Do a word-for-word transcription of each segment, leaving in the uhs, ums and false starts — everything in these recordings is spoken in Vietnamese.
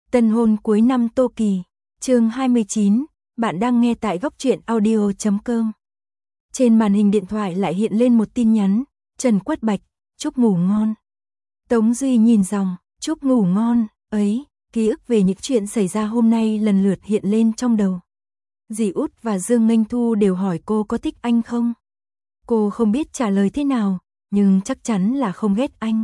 Tân hôn cuối năm Tô Kỳ, chương hai mươi chín, bạn đang nghe tại góc truyện audio chấm com. Trên màn hình điện thoại lại hiện lên một tin nhắn, Trần Quất Bạch, chúc ngủ ngon. Tống Duy nhìn dòng, chúc ngủ ngon, ấy, ký ức về những chuyện xảy ra hôm nay lần lượt hiện lên trong đầu. Dì Út và Dương Nghênh Thu đều hỏi cô có thích anh không? Cô không biết trả lời thế nào, nhưng chắc chắn là không ghét anh.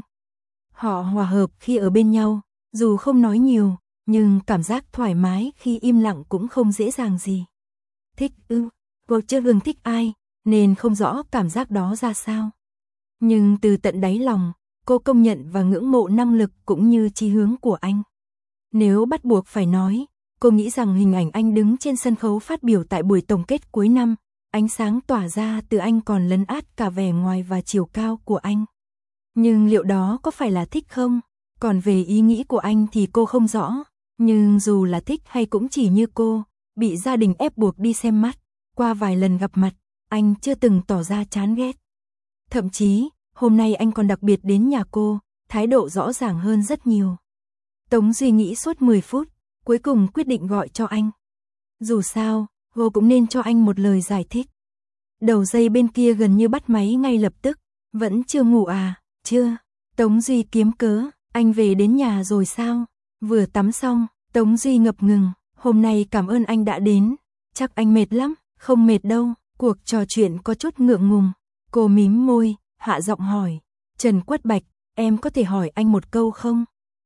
Họ hòa hợp khi ở bên nhau, dù không nói nhiều, nhưng cảm giác thoải mái khi im lặng cũng không dễ dàng gì. Thích ư, cô chưa hương thích ai, nên không rõ cảm giác đó ra sao. Nhưng từ tận đáy lòng, cô công nhận và ngưỡng mộ năng lực cũng như chí hướng của anh. Nếu bắt buộc phải nói, cô nghĩ rằng hình ảnh anh đứng trên sân khấu phát biểu tại buổi tổng kết cuối năm, ánh sáng tỏa ra từ anh còn lấn át cả vẻ ngoài và chiều cao của anh. Nhưng liệu đó có phải là thích không? Còn về ý nghĩ của anh thì cô không rõ. Nhưng dù là thích hay cũng chỉ như cô, bị gia đình ép buộc đi xem mắt, qua vài lần gặp mặt, anh chưa từng tỏ ra chán ghét. Thậm chí, hôm nay anh còn đặc biệt đến nhà cô, thái độ rõ ràng hơn rất nhiều. Tống Duy nghĩ suốt mười phút, cuối cùng quyết định gọi cho anh. Dù sao, cô cũng nên cho anh một lời giải thích. Đầu dây bên kia gần như bắt máy ngay lập tức, vẫn chưa ngủ à, chưa. Tống Duy kiếm cớ, anh về đến nhà rồi sao? Vừa tắm xong, Tống Duy ngập ngừng, hôm nay cảm ơn anh đã đến, chắc anh mệt lắm, không mệt đâu, cuộc trò chuyện có chút ngượng ngùng. Cô mím môi, hạ giọng hỏi, Trần Quất Bạch, em có thể hỏi anh một câu không?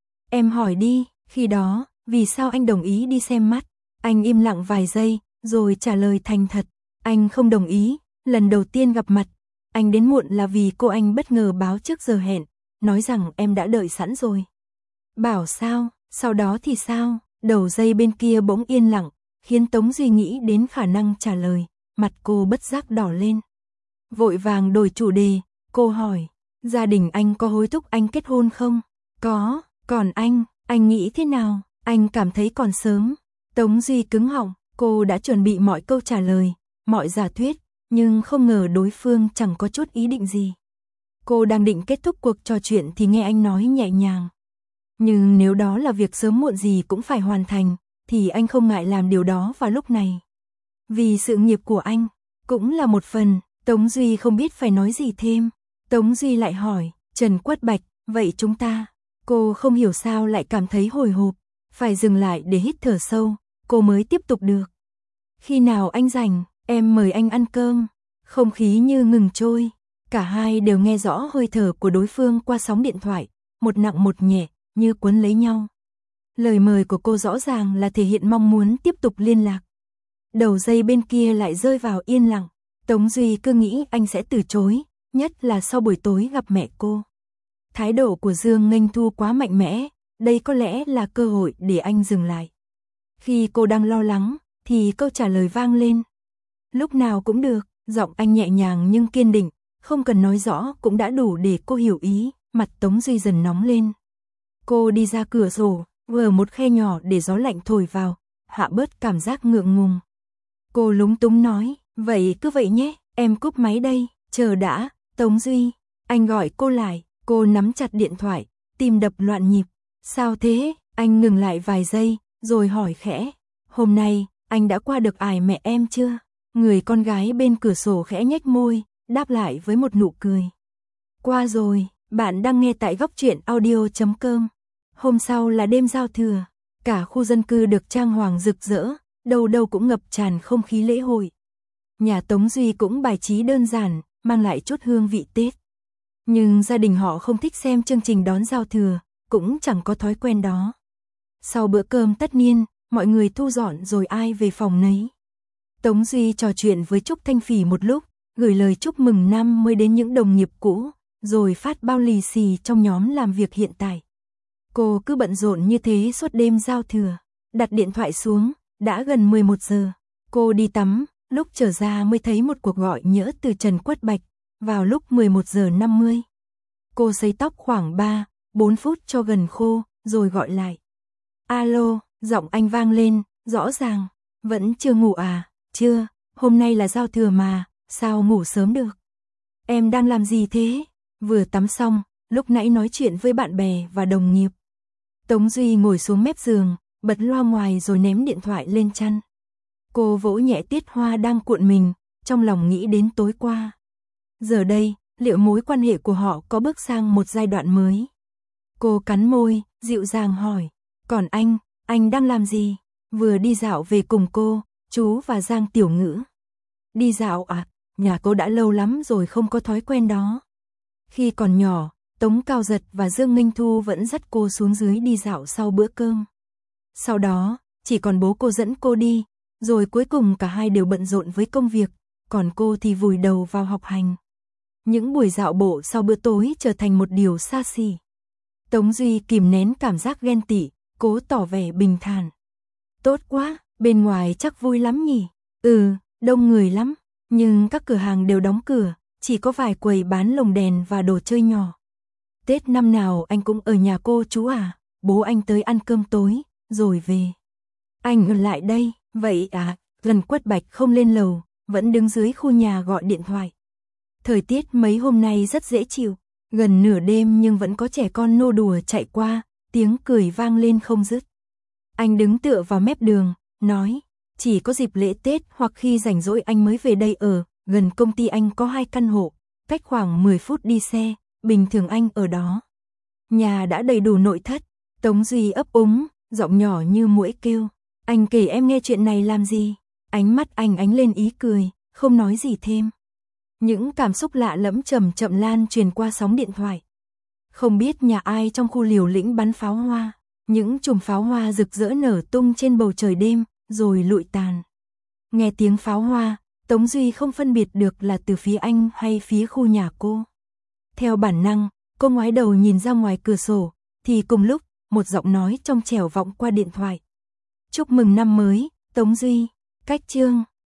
Em hỏi đi, khi đó, vì sao anh đồng ý đi xem mắt? Anh im lặng vài giây, rồi trả lời thành thật, anh không đồng ý, lần đầu tiên gặp mặt, anh đến muộn là vì cô anh bất ngờ báo trước giờ hẹn, nói rằng em đã đợi sẵn rồi. Bảo sao, sau đó thì sao? Đầu dây bên kia bỗng yên lặng, khiến Tống Duy nghĩ đến khả năng trả lời, mặt cô bất giác đỏ lên. Vội vàng đổi chủ đề, cô hỏi, gia đình anh có hối thúc anh kết hôn không? Có, còn anh, anh nghĩ thế nào? Anh cảm thấy còn sớm. Tống Duy cứng họng, cô đã chuẩn bị mọi câu trả lời, mọi giả thuyết, nhưng không ngờ đối phương chẳng có chút ý định gì. Cô đang định kết thúc cuộc trò chuyện thì nghe anh nói nhẹ nhàng. Nhưng nếu đó là việc sớm muộn gì cũng phải hoàn thành, thì anh không ngại làm điều đó vào lúc này. Vì sự nghiệp của anh, cũng là một phần, Tống Duy không biết phải nói gì thêm. Tống Duy lại hỏi, Trần Quất Bạch, vậy chúng ta? Cô không hiểu sao lại cảm thấy hồi hộp, phải dừng lại để hít thở sâu, cô mới tiếp tục được. Khi nào anh rảnh, em mời anh ăn cơm. Không khí như ngừng trôi, cả hai đều nghe rõ hơi thở của đối phương qua sóng điện thoại, một nặng một nhẹ, như cuốn lấy nhau. Lời mời của cô rõ ràng là thể hiện mong muốn tiếp tục liên lạc. Đầu dây bên kia lại rơi vào yên lặng, Tống Duy cứ nghĩ anh sẽ từ chối, nhất là sau buổi tối gặp mẹ cô. Thái độ của Dương Nghênh Thu quá mạnh mẽ, đây có lẽ là cơ hội để anh dừng lại. Khi cô đang lo lắng, thì câu trả lời vang lên. Lúc nào cũng được, giọng anh nhẹ nhàng nhưng kiên định, không cần nói rõ cũng đã đủ để cô hiểu ý, mặt Tống Duy dần nóng lên. Cô đi ra cửa sổ, vừa một khe nhỏ để gió lạnh thổi vào, hạ bớt cảm giác ngượng ngùng. Cô lúng túng nói, vậy cứ vậy nhé, em cúp máy đây, chờ đã, Tống Duy. Anh gọi cô lại, cô nắm chặt điện thoại, tim đập loạn nhịp. Sao thế? Anh ngừng lại vài giây, rồi hỏi khẽ, hôm nay, anh đã qua được ải mẹ em chưa? Người con gái bên cửa sổ khẽ nhếch môi, đáp lại với một nụ cười. Qua rồi, bạn đang nghe tại góc truyện audio chấm com. Hôm sau là đêm giao thừa, cả khu dân cư được trang hoàng rực rỡ, đâu đâu cũng ngập tràn không khí lễ hội. Nhà Tống Duy cũng bài trí đơn giản, mang lại chút hương vị Tết. Nhưng gia đình họ không thích xem chương trình đón giao thừa, cũng chẳng có thói quen đó. Sau bữa cơm tất niên, mọi người thu dọn rồi ai về phòng nấy. Tống Duy trò chuyện với Trúc Thanh Phỉ một lúc, gửi lời chúc mừng năm mới đến những đồng nghiệp cũ, rồi phát bao lì xì trong nhóm làm việc hiện tại. Cô cứ bận rộn như thế suốt đêm giao thừa, đặt điện thoại xuống, đã gần mười một giờ. Cô đi tắm, lúc trở ra mới thấy một cuộc gọi nhỡ từ Trần Quất Bạch, vào lúc mười một giờ năm mươi. Cô sấy tóc khoảng ba, bốn phút cho gần khô, rồi gọi lại. Alo, giọng anh vang lên, rõ ràng, vẫn chưa ngủ à? Chưa, hôm nay là giao thừa mà, sao ngủ sớm được? Em đang làm gì thế? Vừa tắm xong, lúc nãy nói chuyện với bạn bè và đồng nghiệp. Tống Duy ngồi xuống mép giường, bật loa ngoài rồi ném điện thoại lên chăn. Cô vỗ nhẹ Tiết Hoa đang cuộn mình, trong lòng nghĩ đến tối qua. Giờ đây, liệu mối quan hệ của họ có bước sang một giai đoạn mới? Cô cắn môi, dịu dàng hỏi, còn anh, anh đang làm gì? Vừa đi dạo về cùng cô, chú và Giang Tiểu Ngữ. Đi dạo à? Nhà cô đã lâu lắm rồi không có thói quen đó. Khi còn nhỏ, Tống Cao Giật và Dương Nghinh Thu vẫn dắt cô xuống dưới đi dạo sau bữa cơm. Sau đó, chỉ còn bố cô dẫn cô đi, rồi cuối cùng cả hai đều bận rộn với công việc, còn cô thì vùi đầu vào học hành. Những buổi dạo bộ sau bữa tối trở thành một điều xa xỉ. Tống Duy kìm nén cảm giác ghen tị, cố tỏ vẻ bình thản. Tốt quá, bên ngoài chắc vui lắm nhỉ? Ừ, đông người lắm, nhưng các cửa hàng đều đóng cửa, chỉ có vài quầy bán lồng đèn và đồ chơi nhỏ. Tết năm nào anh cũng ở nhà cô chú à? Bố anh tới ăn cơm tối, rồi về. Anh ở lại đây, vậy à? Lần Quất Bạch không lên lầu, vẫn đứng dưới khu nhà gọi điện thoại. Thời tiết mấy hôm nay rất dễ chịu, gần nửa đêm nhưng vẫn có trẻ con nô đùa chạy qua, tiếng cười vang lên không dứt. Anh đứng tựa vào mép đường, nói, chỉ có dịp lễ Tết hoặc khi rảnh rỗi anh mới về đây ở, gần công ty anh có hai căn hộ, cách khoảng mười phút đi xe, bình thường anh ở đó. Nhà đã đầy đủ nội thất, Tống Duy ấp úng, giọng nhỏ như muỗi kêu, anh kể em nghe chuyện này làm gì? Ánh mắt anh ánh lên ý cười, không nói gì thêm. Những cảm xúc lạ lẫm chậm chậm lan truyền qua sóng điện thoại. Không biết nhà ai trong khu liều lĩnh bắn pháo hoa, những chùm pháo hoa rực rỡ nở tung trên bầu trời đêm, rồi lụi tàn. Nghe tiếng pháo hoa, Tống Duy không phân biệt được là từ phía anh hay phía khu nhà cô. Theo bản năng, cô ngoái đầu nhìn ra ngoài cửa sổ, thì cùng lúc, một giọng nói trong trẻo vọng qua điện thoại. Chúc mừng năm mới, Tống Duy, cách chương.